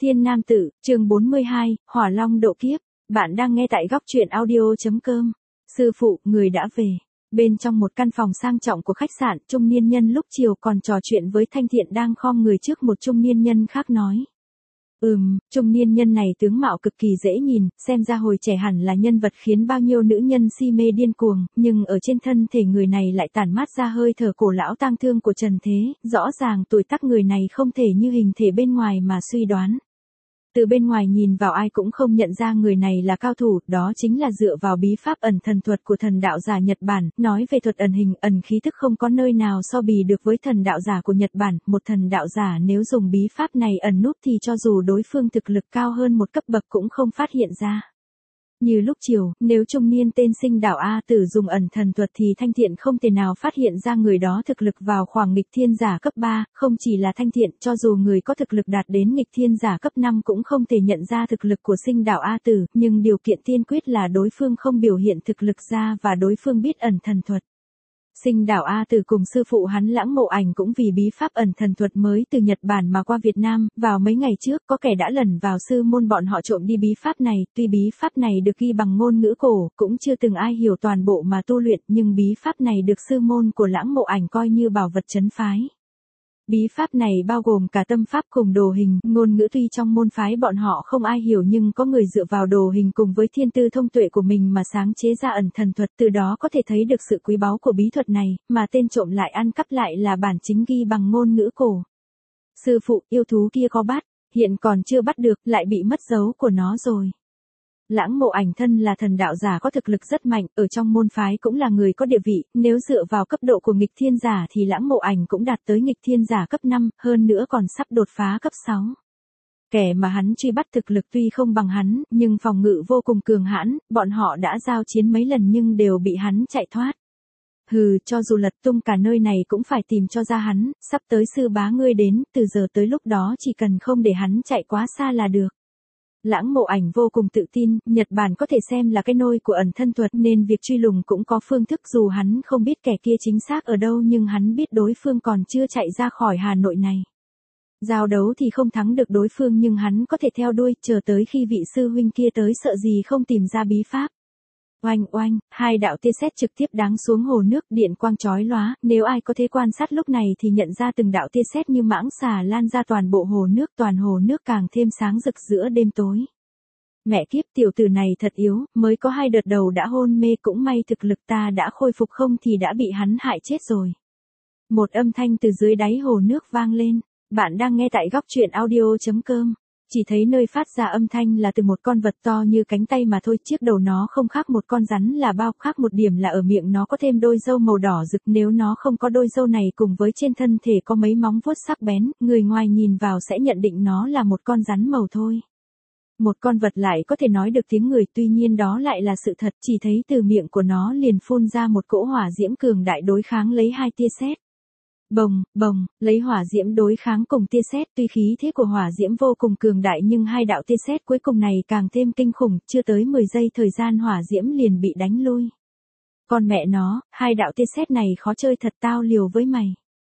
Thiên Nam Tử, chương 42, Hỏa Long độ kiếp. Bạn đang nghe tại góc truyện audio.com. Sư phụ, người đã về. Bên trong một căn phòng sang trọng của khách sạn, trung niên nhân lúc chiều còn trò chuyện với Thanh Thiện đang khom người trước một trung niên nhân khác nói. Trung niên nhân này tướng mạo cực kỳ dễ nhìn, xem ra hồi trẻ hẳn là nhân vật khiến bao nhiêu nữ nhân si mê điên cuồng, nhưng ở trên thân thể người này lại tản mát ra hơi thở cổ lão tang thương của trần thế, rõ ràng tuổi tác người này không thể như hình thể bên ngoài mà suy đoán. Từ bên ngoài nhìn vào ai cũng không nhận ra người này là cao thủ, đó chính là dựa vào bí pháp ẩn thần thuật của thần đạo giả Nhật Bản, nói về thuật ẩn hình, ẩn khí thức không có nơi nào so bì được với thần đạo giả của Nhật Bản, một thần đạo giả nếu dùng bí pháp này ẩn núp thì cho dù đối phương thực lực cao hơn một cấp bậc cũng không phát hiện ra. Như lúc chiều, nếu trung niên tên Sinh Đảo A Tử dùng ẩn thần thuật thì Thanh Thiện không thể nào phát hiện ra người đó thực lực vào khoảng nghịch thiên giả cấp 3, không chỉ là Thanh Thiện, cho dù người có thực lực đạt đến nghịch thiên giả cấp 5 cũng không thể nhận ra thực lực của Sinh Đảo A Tử, nhưng điều kiện tiên quyết là đối phương không biểu hiện thực lực ra và đối phương biết ẩn thần thuật. Sinh Đảo A Tử cùng sư phụ hắn Lãng Mộ Ảnh cũng vì bí pháp ẩn thần thuật mới từ Nhật Bản mà qua Việt Nam, vào mấy ngày trước có kẻ đã lẩn vào sư môn bọn họ trộm đi bí pháp này, tuy bí pháp này được ghi bằng ngôn ngữ cổ, cũng chưa từng ai hiểu toàn bộ mà tu luyện, nhưng bí pháp này được sư môn của Lãng Mộ Ảnh coi như bảo vật trấn phái. Bí pháp này bao gồm cả tâm pháp cùng đồ hình, ngôn ngữ tuy trong môn phái bọn họ không ai hiểu nhưng có người dựa vào đồ hình cùng với thiên tư thông tuệ của mình mà sáng chế ra ẩn thần thuật, từ đó có thể thấy được sự quý báu của bí thuật này, mà tên trộm lại ăn cắp lại là bản chính ghi bằng ngôn ngữ cổ. Sư phụ, yêu thú kia có bắt, hiện còn chưa bắt được, lại bị mất dấu của nó rồi. Lãng Mộ Ảnh thân là thần đạo giả có thực lực rất mạnh, ở trong môn phái cũng là người có địa vị, nếu dựa vào cấp độ của nghịch thiên giả thì Lãng Mộ Ảnh cũng đạt tới nghịch thiên giả cấp 5, hơn nữa còn sắp đột phá cấp 6. Kẻ mà hắn truy bắt thực lực tuy không bằng hắn, nhưng phòng ngự vô cùng cường hãn, bọn họ đã giao chiến mấy lần nhưng đều bị hắn chạy thoát. Cho dù lật tung cả nơi này cũng phải tìm cho ra hắn, sắp tới sư bá ngươi đến, từ giờ tới lúc đó chỉ cần không để hắn chạy quá xa là được. Lãng Mộ Ảnh vô cùng tự tin, Nhật Bản có thể xem là cái nôi của ẩn thân thuật nên việc truy lùng cũng có phương thức, dù hắn không biết kẻ kia chính xác ở đâu nhưng hắn biết đối phương còn chưa chạy ra khỏi Hà Nội này. Giao đấu thì không thắng được đối phương nhưng hắn có thể theo đuôi, chờ tới khi vị sư huynh kia tới sợ gì không tìm ra bí pháp. Oanh oanh, hai đạo tia sét trực tiếp đáng xuống hồ nước, điện quang chói lóa, nếu ai có thể quan sát lúc này thì nhận ra từng đạo tia sét như mãng xà lan ra toàn bộ hồ nước, toàn hồ nước càng thêm sáng rực giữa đêm tối. Mẹ kiếp, tiểu tử này thật yếu, mới có 2 đợt đầu đã hôn mê, cũng may thực lực ta đã khôi phục không thì đã bị hắn hại chết rồi. Một âm thanh từ dưới đáy hồ nước vang lên, bạn đang nghe tại góc truyện audio.com. Chỉ thấy nơi phát ra âm thanh là từ một con vật to như cánh tay mà thôi, chiếc đầu nó không khác một con rắn là bao, khác một điểm là ở miệng nó có thêm đôi râu màu đỏ rực, nếu nó không có đôi râu này cùng với trên thân thể có mấy móng vuốt sắc bén, người ngoài nhìn vào sẽ nhận định nó là một con rắn màu thôi. Một con vật lại có thể nói được tiếng người, tuy nhiên đó lại là sự thật, chỉ thấy từ miệng của nó liền phun ra một cỗ hỏa diễm cường đại đối kháng lấy 2 tia sét. Bồng, bồng, lấy hỏa diễm đối kháng cùng tia sét, tuy khí thế của hỏa diễm vô cùng cường đại nhưng 2 đạo tia sét cuối cùng này càng thêm kinh khủng, chưa tới 10 giây thời gian hỏa diễm liền bị đánh lui. Con mẹ nó, 2 đạo tia sét này khó chơi thật, tao liều với mày.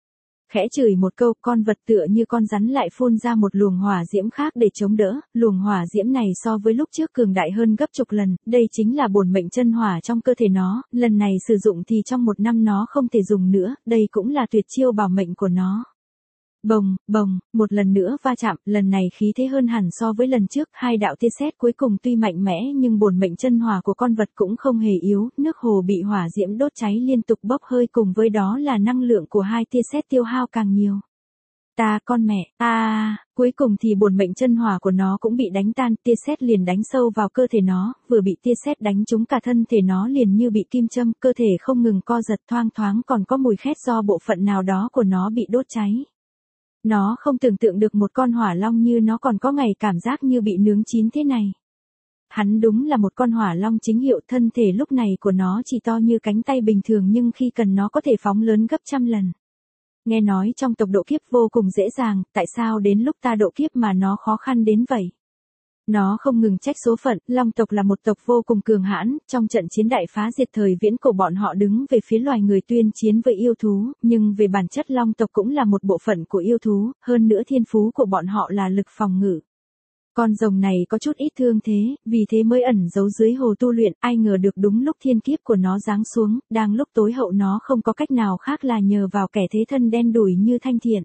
Khẽ chửi một câu, con vật tựa như con rắn lại phun ra một luồng hỏa diễm khác để chống đỡ, luồng hỏa diễm này so với lúc trước cường đại hơn gấp chục lần, đây chính là bổn mệnh chân hỏa trong cơ thể nó, lần này sử dụng thì trong 1 năm nó không thể dùng nữa, đây cũng là tuyệt chiêu bảo mệnh của nó. Bồng, bồng, một lần nữa va chạm, lần này khí thế hơn hẳn so với lần trước, 2 đạo tia sét cuối cùng tuy mạnh mẽ nhưng bổn mệnh chân hỏa của con vật cũng không hề yếu, nước hồ bị hỏa diễm đốt cháy liên tục bốc hơi, cùng với đó là năng lượng của 2 tia sét tiêu hao càng nhiều. Ta con mẹ, cuối cùng thì bổn mệnh chân hỏa của nó cũng bị đánh tan, tia sét liền đánh sâu vào cơ thể nó, vừa bị tia sét đánh trúng cả thân thể nó liền như bị kim châm, cơ thể không ngừng co giật, thoang thoáng còn có mùi khét do bộ phận nào đó của nó bị đốt cháy. Nó không tưởng tượng được một con hỏa long như nó còn có ngày cảm giác như bị nướng chín thế này. Hắn đúng là một con hỏa long chính hiệu, thân thể lúc này của nó chỉ to như cánh tay bình thường nhưng khi cần nó có thể phóng lớn gấp trăm lần. Nghe nói trong tộc độ kiếp vô cùng dễ dàng, tại sao đến lúc ta độ kiếp mà nó khó khăn đến vậy? Nó không ngừng trách số phận, Long tộc là một tộc vô cùng cường hãn, trong trận chiến đại phá diệt thời viễn cổ bọn họ đứng về phía loài người tuyên chiến với yêu thú, nhưng về bản chất Long tộc cũng là một bộ phận của yêu thú, hơn nữa thiên phú của bọn họ là lực phòng ngự. Con rồng này có chút ít thương thế, vì thế mới ẩn giấu dưới hồ tu luyện, ai ngờ được đúng lúc thiên kiếp của nó giáng xuống, đang lúc tối hậu nó không có cách nào khác là nhờ vào kẻ thế thân đen đủi như Thanh Thiện.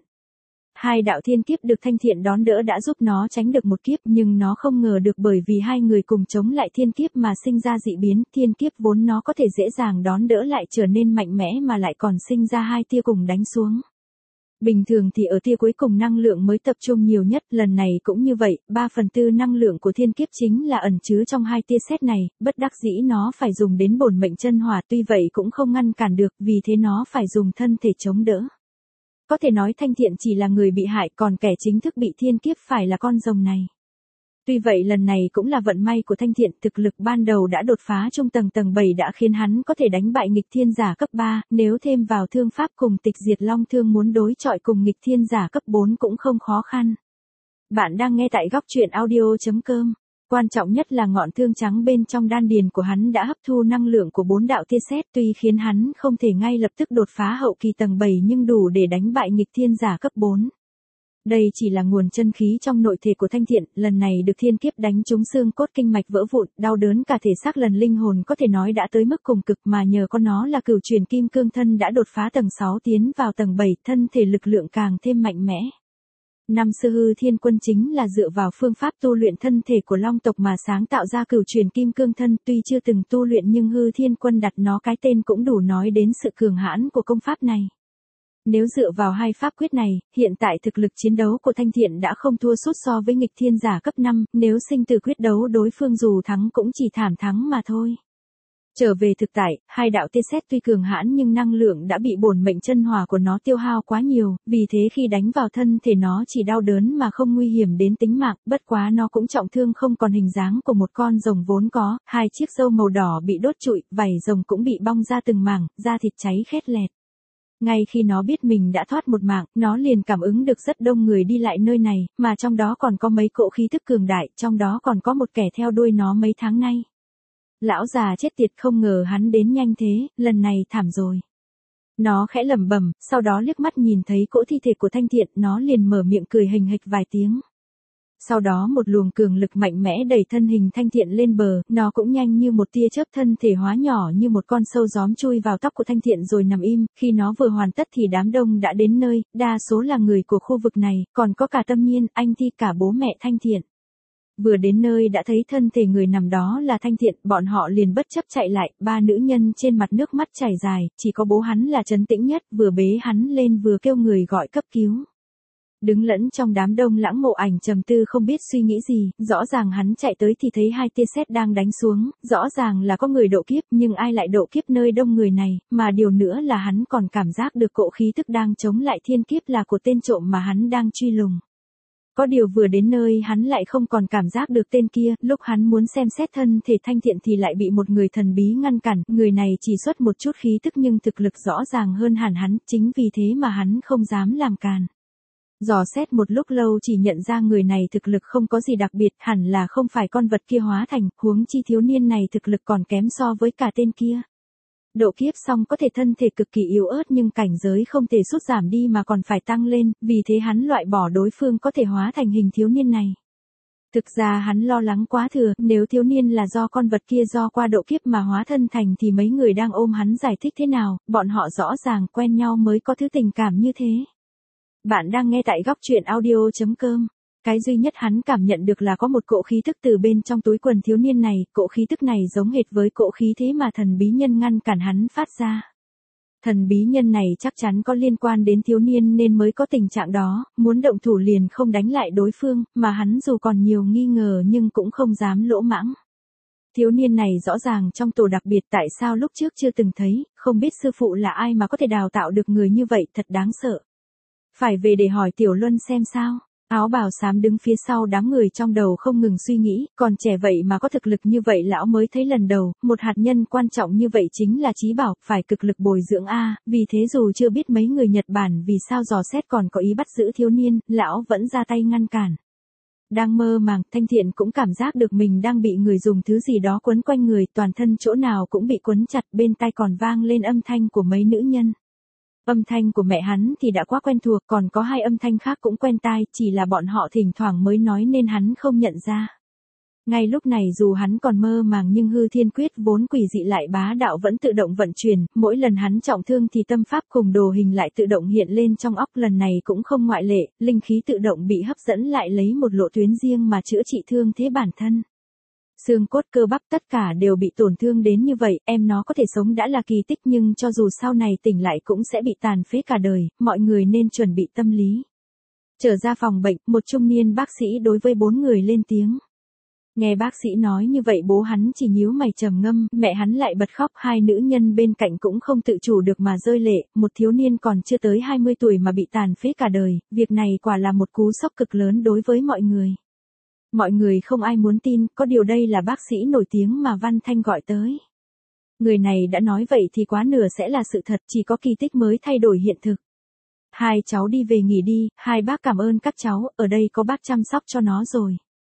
Hai đạo thiên kiếp được Thanh Thiện đón đỡ đã giúp nó tránh được một kiếp, nhưng nó không ngờ được bởi vì hai người cùng chống lại thiên kiếp mà sinh ra dị biến, thiên kiếp vốn nó có thể dễ dàng đón đỡ lại trở nên mạnh mẽ mà lại còn sinh ra hai tia cùng đánh xuống. Bình thường thì ở tia cuối cùng năng lượng mới tập trung nhiều nhất, lần này cũng như vậy, 3/4 năng lượng của thiên kiếp chính là ẩn chứa trong hai tia sét này, bất đắc dĩ nó phải dùng đến bổn mệnh chân hỏa, tuy vậy cũng không ngăn cản được, vì thế nó phải dùng thân thể chống đỡ. Có thể nói Thanh Thiện chỉ là người bị hại, còn kẻ chính thức bị thiên kiếp phải là con rồng này. Tuy vậy lần này cũng là vận may của Thanh Thiện, thực lực ban đầu đã đột phá trung tầng 7 đã khiến hắn có thể đánh bại nghịch thiên giả cấp 3, nếu thêm vào thương pháp cùng tịch diệt long thương muốn đối chọi cùng nghịch thiên giả cấp 4 cũng không khó khăn. Bạn đang nghe tại góc truyện audio.com. Quan trọng nhất là ngọn thương trắng bên trong đan điền của hắn đã hấp thu năng lượng của 4 đạo tia sét, tuy khiến hắn không thể ngay lập tức đột phá hậu kỳ tầng 7 nhưng đủ để đánh bại nghịch thiên giả cấp 4. Đây chỉ là nguồn chân khí trong nội thể của Thanh Thiện, lần này được thiên kiếp đánh trúng xương cốt kinh mạch vỡ vụn, đau đớn cả thể xác, lần linh hồn có thể nói đã tới mức cùng cực, mà nhờ có nó là cửu truyền kim cương thân đã đột phá tầng 6 tiến vào tầng 7, thân thể lực lượng càng thêm mạnh mẽ. Năm xưa Hư Thiên Quân chính là dựa vào phương pháp tu luyện thân thể của Long tộc mà sáng tạo ra cửu truyền kim cương thân, tuy chưa từng tu luyện nhưng Hư Thiên Quân đặt nó cái tên cũng đủ nói đến sự cường hãn của công pháp này. Nếu dựa vào hai pháp quyết này, hiện tại thực lực chiến đấu của Thanh Thiện đã không thua sút so với nghịch thiên giả cấp 5, nếu sinh tử quyết đấu đối phương dù thắng cũng chỉ thảm thắng mà thôi. Trở về thực tại, hai đạo tia sét tuy cường hãn nhưng năng lượng đã bị bổn mệnh chân hỏa của nó tiêu hao quá nhiều, vì thế khi đánh vào thân thể nó chỉ đau đớn mà không nguy hiểm đến tính mạng, bất quá nó cũng trọng thương không còn hình dáng của một con rồng vốn có, hai chiếc râu màu đỏ bị đốt trụi, vảy rồng cũng bị bong ra từng mảng, da thịt cháy khét lẹt. Ngay khi nó biết mình đã thoát một mạng, nó liền cảm ứng được rất đông người đi lại nơi này, mà trong đó còn có mấy cỗ khí tức cường đại, trong đó còn có một kẻ theo đuôi nó mấy tháng nay. Lão già chết tiệt, không ngờ hắn đến nhanh thế, lần này thảm rồi. Nó khẽ lẩm bẩm, sau đó liếc mắt nhìn thấy cỗ thi thể của Thanh Thiện, nó liền mở miệng cười hình hịch vài tiếng. Sau đó một luồng cường lực mạnh mẽ đẩy thân hình Thanh Thiện lên bờ, nó cũng nhanh như một tia chớp thân thể hóa nhỏ như một con sâu gióm chui vào tóc của Thanh Thiện rồi nằm im, khi nó vừa hoàn tất thì đám đông đã đến nơi, đa số là người của khu vực này, còn có cả Tâm Nhiên, anh Thi, cả bố mẹ Thanh Thiện. Vừa đến nơi đã thấy thân thể người nằm đó là Thanh Thiện, bọn họ liền bất chấp chạy lại, ba nữ nhân trên mặt nước mắt chảy dài, chỉ có bố hắn là trấn tĩnh nhất, vừa bế hắn lên vừa kêu người gọi cấp cứu. Đứng lẫn trong đám đông Lãng Mộ Ảnh trầm tư không biết suy nghĩ gì, rõ ràng hắn chạy tới thì thấy hai tia sét đang đánh xuống, rõ ràng là có người độ kiếp nhưng ai lại độ kiếp nơi đông người này, mà điều nữa là hắn còn cảm giác được cỗ khí tức đang chống lại thiên kiếp là của tên trộm mà hắn đang truy lùng. Có điều vừa đến nơi hắn lại không còn cảm giác được tên kia, lúc hắn muốn xem xét thân thể Thanh Thiện thì lại bị một người thần bí ngăn cản, người này chỉ xuất một chút khí tức nhưng thực lực rõ ràng hơn hẳn hắn, chính vì thế mà hắn không dám làm càn. Dò xét một lúc lâu chỉ nhận ra người này thực lực không có gì đặc biệt, hẳn là không phải con vật kia hóa thành, huống chi thiếu niên này thực lực còn kém so với cả tên kia. Độ kiếp xong có thể thân thể cực kỳ yếu ớt nhưng cảnh giới không thể sút giảm đi mà còn phải tăng lên, vì thế hắn loại bỏ đối phương có thể hóa thành hình thiếu niên này. Thực ra hắn lo lắng quá thừa, nếu thiếu niên là do con vật kia do qua độ kiếp mà hóa thân thành thì mấy người đang ôm hắn giải thích thế nào, bọn họ rõ ràng quen nhau mới có thứ tình cảm như thế. Bạn đang nghe tại góc truyện audio.com. Cái duy nhất hắn cảm nhận được là có một cỗ khí tức từ bên trong túi quần thiếu niên này, cỗ khí tức này giống hệt với cỗ khí thế mà thần bí nhân ngăn cản hắn phát ra. Thần bí nhân này chắc chắn có liên quan đến thiếu niên nên mới có tình trạng đó, muốn động thủ liền không đánh lại đối phương, mà hắn dù còn nhiều nghi ngờ nhưng cũng không dám lỗ mãng. Thiếu niên này rõ ràng trong tổ đặc biệt, tại sao lúc trước chưa từng thấy, không biết sư phụ là ai mà có thể đào tạo được người như vậy, thật đáng sợ. Phải về để hỏi Tiểu Luân xem sao. Áo bào xám đứng phía sau đám người trong đầu không ngừng suy nghĩ, còn trẻ vậy mà có thực lực như vậy lão mới thấy lần đầu, một hạt nhân quan trọng như vậy chính là trí bảo, phải cực lực bồi dưỡng a, vì thế dù chưa biết mấy người Nhật Bản vì sao dò xét còn có ý bắt giữ thiếu niên, lão vẫn ra tay ngăn cản. Đang mơ màng, Thanh Thiện cũng cảm giác được mình đang bị người dùng thứ gì đó quấn quanh người, toàn thân chỗ nào cũng bị quấn chặt, bên tai còn vang lên âm thanh của mấy nữ nhân. Âm thanh của mẹ hắn thì đã quá quen thuộc, còn có hai âm thanh khác cũng quen tai, chỉ là bọn họ thỉnh thoảng mới nói nên hắn không nhận ra. Ngay lúc này dù hắn còn mơ màng nhưng hư thiên quyết vốn quỷ dị lại bá đạo vẫn tự động vận chuyển, mỗi lần hắn trọng thương thì tâm pháp cùng đồ hình lại tự động hiện lên trong óc, lần này cũng không ngoại lệ, linh khí tự động bị hấp dẫn lại lấy một lộ tuyến riêng mà chữa trị thương thế bản thân. Xương cốt cơ bắp tất cả đều bị tổn thương đến như vậy, em nó có thể sống đã là kỳ tích nhưng cho dù sau này tỉnh lại cũng sẽ bị tàn phế cả đời, mọi người nên chuẩn bị tâm lý. Trở ra phòng bệnh, một trung niên bác sĩ đối với 4 người lên tiếng. Nghe bác sĩ nói như vậy bố hắn chỉ nhíu mày trầm ngâm, mẹ hắn lại bật khóc, hai nữ nhân bên cạnh cũng không tự chủ được mà rơi lệ, một thiếu niên còn chưa tới 20 tuổi mà bị tàn phế cả đời, việc này quả là một cú sốc cực lớn đối với mọi người. Mọi người không ai muốn tin, có điều đây là bác sĩ nổi tiếng mà Văn Thanh gọi tới. Người này đã nói vậy thì quá nửa sẽ là sự thật, chỉ có kỳ tích mới thay đổi hiện thực. Hai cháu đi về nghỉ đi, hai bác cảm ơn các cháu, ở đây có bác chăm sóc cho nó rồi.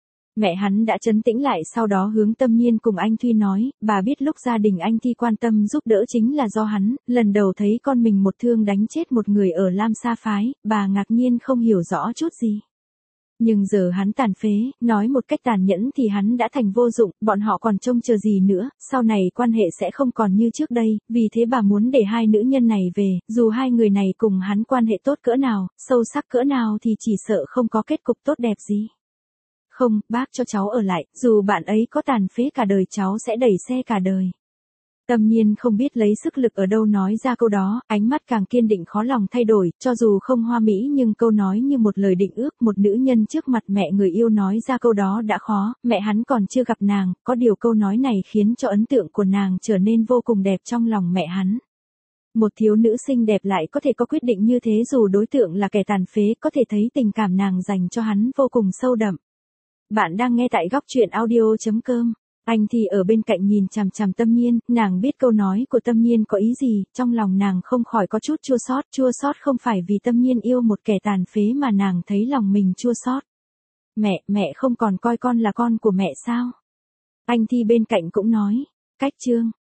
Mẹ hắn đã trấn tĩnh lại sau đó hướng Tâm Nhiên cùng anh Thuy nói, bà biết lúc gia đình anh Thi quan tâm giúp đỡ chính là do hắn, lần đầu thấy con mình một thương đánh chết một người ở Lam Sa Phái, bà ngạc nhiên không hiểu rõ chút gì. Nhưng giờ hắn tàn phế, nói một cách tàn nhẫn thì hắn đã thành vô dụng, bọn họ còn trông chờ gì nữa, sau này quan hệ sẽ không còn như trước đây, vì thế bà muốn để hai nữ nhân này về, dù hai người này cùng hắn quan hệ tốt cỡ nào, sâu sắc cỡ nào thì chỉ sợ không có kết cục tốt đẹp gì. Không, bác cho cháu ở lại, dù bạn ấy có tàn phế cả đời cháu sẽ đẩy xe cả đời. Tâm Nhiên không biết lấy sức lực ở đâu nói ra câu đó, ánh mắt càng kiên định khó lòng thay đổi, cho dù không hoa mỹ nhưng câu nói như một lời định ước, một nữ nhân trước mặt mẹ người yêu nói ra câu đó đã khó, mẹ hắn còn chưa gặp nàng, có điều câu nói này khiến cho ấn tượng của nàng trở nên vô cùng đẹp trong lòng mẹ hắn. Một thiếu nữ xinh đẹp lại có thể có quyết định như thế dù đối tượng là kẻ tàn phế, có thể thấy tình cảm nàng dành cho hắn vô cùng sâu đậm. Bạn đang nghe tại góc truyện audio.com. Anh thì ở bên cạnh nhìn chằm chằm Tâm Nhiên, nàng biết câu nói của Tâm Nhiên có ý gì, trong lòng nàng không khỏi có chút chua xót không phải vì Tâm Nhiên yêu một kẻ tàn phế mà nàng thấy lòng mình chua xót. Mẹ không còn coi con là con của mẹ sao? Anh thì bên cạnh cũng nói, cách chương.